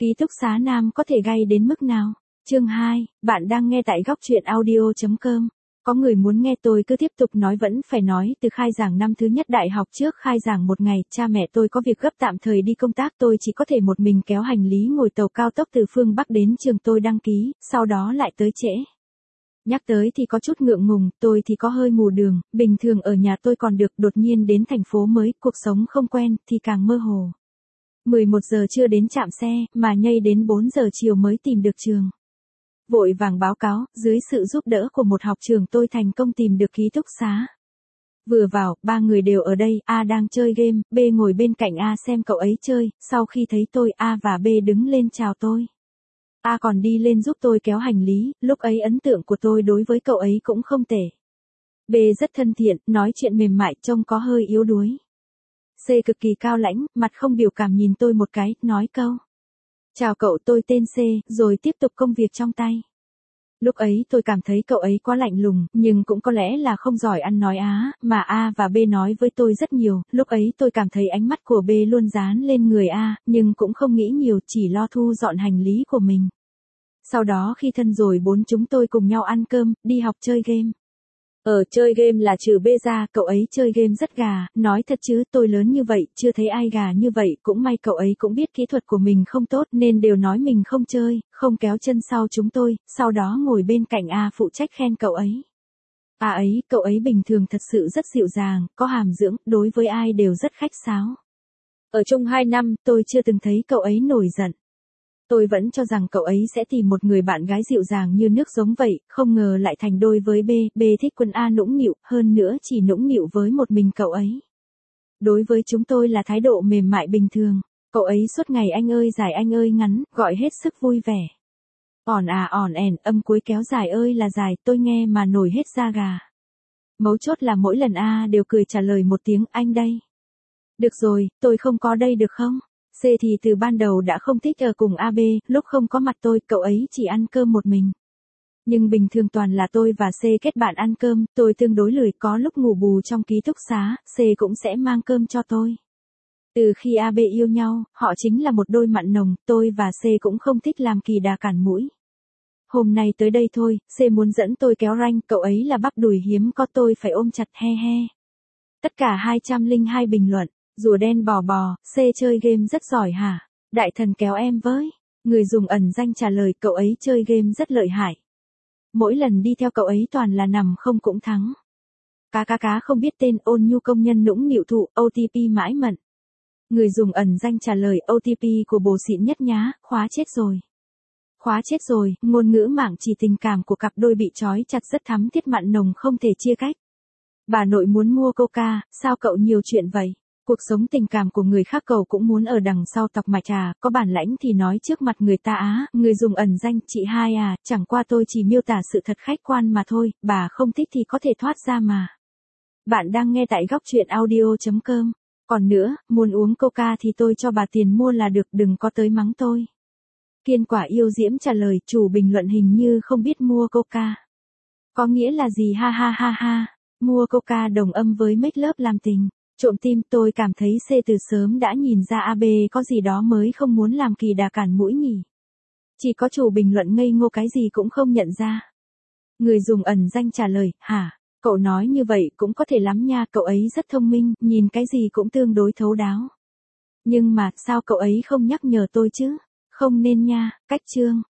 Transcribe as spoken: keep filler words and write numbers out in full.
Ký túc xá nam có thể gay đến mức nào? Chương hai, bạn đang nghe tại góc truyện audio chấm com. Có người muốn nghe tôi cứ tiếp tục nói vẫn phải nói, từ khai giảng năm thứ nhất đại học trước khai giảng một ngày, cha mẹ tôi có việc gấp tạm thời đi công tác, tôi chỉ có thể một mình kéo hành lý ngồi tàu cao tốc từ phương Bắc đến trường tôi đăng ký, sau đó lại tới trễ. Nhắc tới thì có chút ngượng ngùng, tôi thì có hơi mù đường, bình thường ở nhà tôi còn được, đột nhiên đến thành phố mới, cuộc sống không quen, thì càng mơ hồ. mười một giờ chưa đến trạm xe, mà nhây đến bốn giờ chiều mới tìm được trường. Vội vàng báo cáo, dưới sự giúp đỡ của một học trường tôi thành công tìm được ký túc xá. Vừa vào, ba người đều ở đây, A đang chơi game, B ngồi bên cạnh A xem cậu ấy chơi, sau khi thấy tôi, A và B đứng lên chào tôi. A còn đi lên giúp tôi kéo hành lý, lúc ấy ấn tượng của tôi đối với cậu ấy cũng không tệ. B rất thân thiện, nói chuyện mềm mại, trông có hơi yếu đuối. C cực kỳ cao lãnh, mặt không biểu cảm nhìn tôi một cái, nói câu. Chào cậu, tôi tên C, rồi tiếp tục công việc trong tay. Lúc ấy tôi cảm thấy cậu ấy quá lạnh lùng, nhưng cũng có lẽ là không giỏi ăn nói á, mà A và B nói với tôi rất nhiều, lúc ấy tôi cảm thấy ánh mắt của B luôn dán lên người A, nhưng cũng không nghĩ nhiều, chỉ lo thu dọn hành lý của mình. Sau đó khi thân rồi bốn chúng tôi cùng nhau ăn cơm, đi học chơi game. Ở chơi game là trừ B ra, cậu ấy chơi game rất gà, nói thật chứ tôi lớn như vậy, chưa thấy ai gà như vậy, cũng may cậu ấy cũng biết kỹ thuật của mình không tốt nên đều nói mình không chơi, không kéo chân sau chúng tôi, sau đó ngồi bên cạnh A phụ trách khen cậu ấy. A ấy, cậu ấy bình thường thật sự rất dịu dàng, có hàm dưỡng, đối với ai đều rất khách sáo. Ở chung hai năm, tôi chưa từng thấy cậu ấy nổi giận. Tôi vẫn cho rằng cậu ấy sẽ tìm một người bạn gái dịu dàng như nước giống vậy, không ngờ lại thành đôi với B, B thích quân A nũng nịu, hơn nữa chỉ nũng nịu với một mình cậu ấy. Đối với chúng tôi là thái độ mềm mại bình thường, cậu ấy suốt ngày anh ơi dài anh ơi ngắn, gọi hết sức vui vẻ. Ỏn à ỏn ẻn, âm cuối kéo dài ơi là dài, tôi nghe mà nổi hết da gà. Mấu chốt là mỗi lần A đều cười trả lời một tiếng anh đây. Được rồi, tôi không có đây được không? C thì từ ban đầu đã không thích ở cùng a bê, lúc không có mặt tôi, cậu ấy chỉ ăn cơm một mình. Nhưng bình thường toàn là tôi và C kết bạn ăn cơm, tôi tương đối lười, có lúc ngủ bù trong ký túc xá, C cũng sẽ mang cơm cho tôi. Từ khi a bê yêu nhau, họ chính là một đôi mặn nồng, tôi và C cũng không thích làm kỳ đà cản mũi. Hôm nay tới đây thôi, C muốn dẫn tôi kéo ranh, cậu ấy là bắp đùi hiếm có tôi phải ôm chặt he he. Tất cả hai trăm lẻ hai bình luận. Rùa đen bò bò, C chơi game rất giỏi hả? Đại thần kéo em với. Người dùng ẩn danh trả lời cậu ấy chơi game rất lợi hại. Mỗi lần đi theo cậu ấy toàn là nằm không cũng thắng. Cá cá cá không biết tên ôn nhu công nhân nũng nịu thụ, ô tê pê mãi mận. Người dùng ẩn danh trả lời ô tê pê của bồ xịn nhất nhá, khóa chết rồi. Khóa chết rồi, ngôn ngữ mạng chỉ tình cảm của cặp đôi bị trói chặt rất thắm thiết mặn nồng không thể chia cách. Bà nội muốn mua coca, sao cậu nhiều chuyện vậy? Cuộc sống tình cảm của người khác cậu cũng muốn ở đằng sau tọc mạch à, có bản lãnh thì nói trước mặt người ta á, người dùng ẩn danh chị hai à, chẳng qua tôi chỉ miêu tả sự thật khách quan mà thôi, bà không thích thì có thể thoát ra mà. Bạn đang nghe tại góc truyện audio chấm com. Còn nữa, muốn uống coca thì tôi cho bà tiền mua là được, đừng có tới mắng tôi. Kiên quả yêu diễm trả lời, chủ bình luận hình như không biết mua coca. Có nghĩa là gì ha ha ha ha, mua coca đồng âm với make love làm tình. Trộm tim, tôi cảm thấy C từ sớm đã nhìn ra a bê có gì đó mới không muốn làm kỳ đà cản mũi nhỉ. Chỉ có chủ bình luận ngây ngô cái gì cũng không nhận ra. Người dùng ẩn danh trả lời, hả, cậu nói như vậy cũng có thể lắm nha, cậu ấy rất thông minh, nhìn cái gì cũng tương đối thấu đáo. Nhưng mà, sao cậu ấy không nhắc nhở tôi chứ? Không nên nha, cách chương.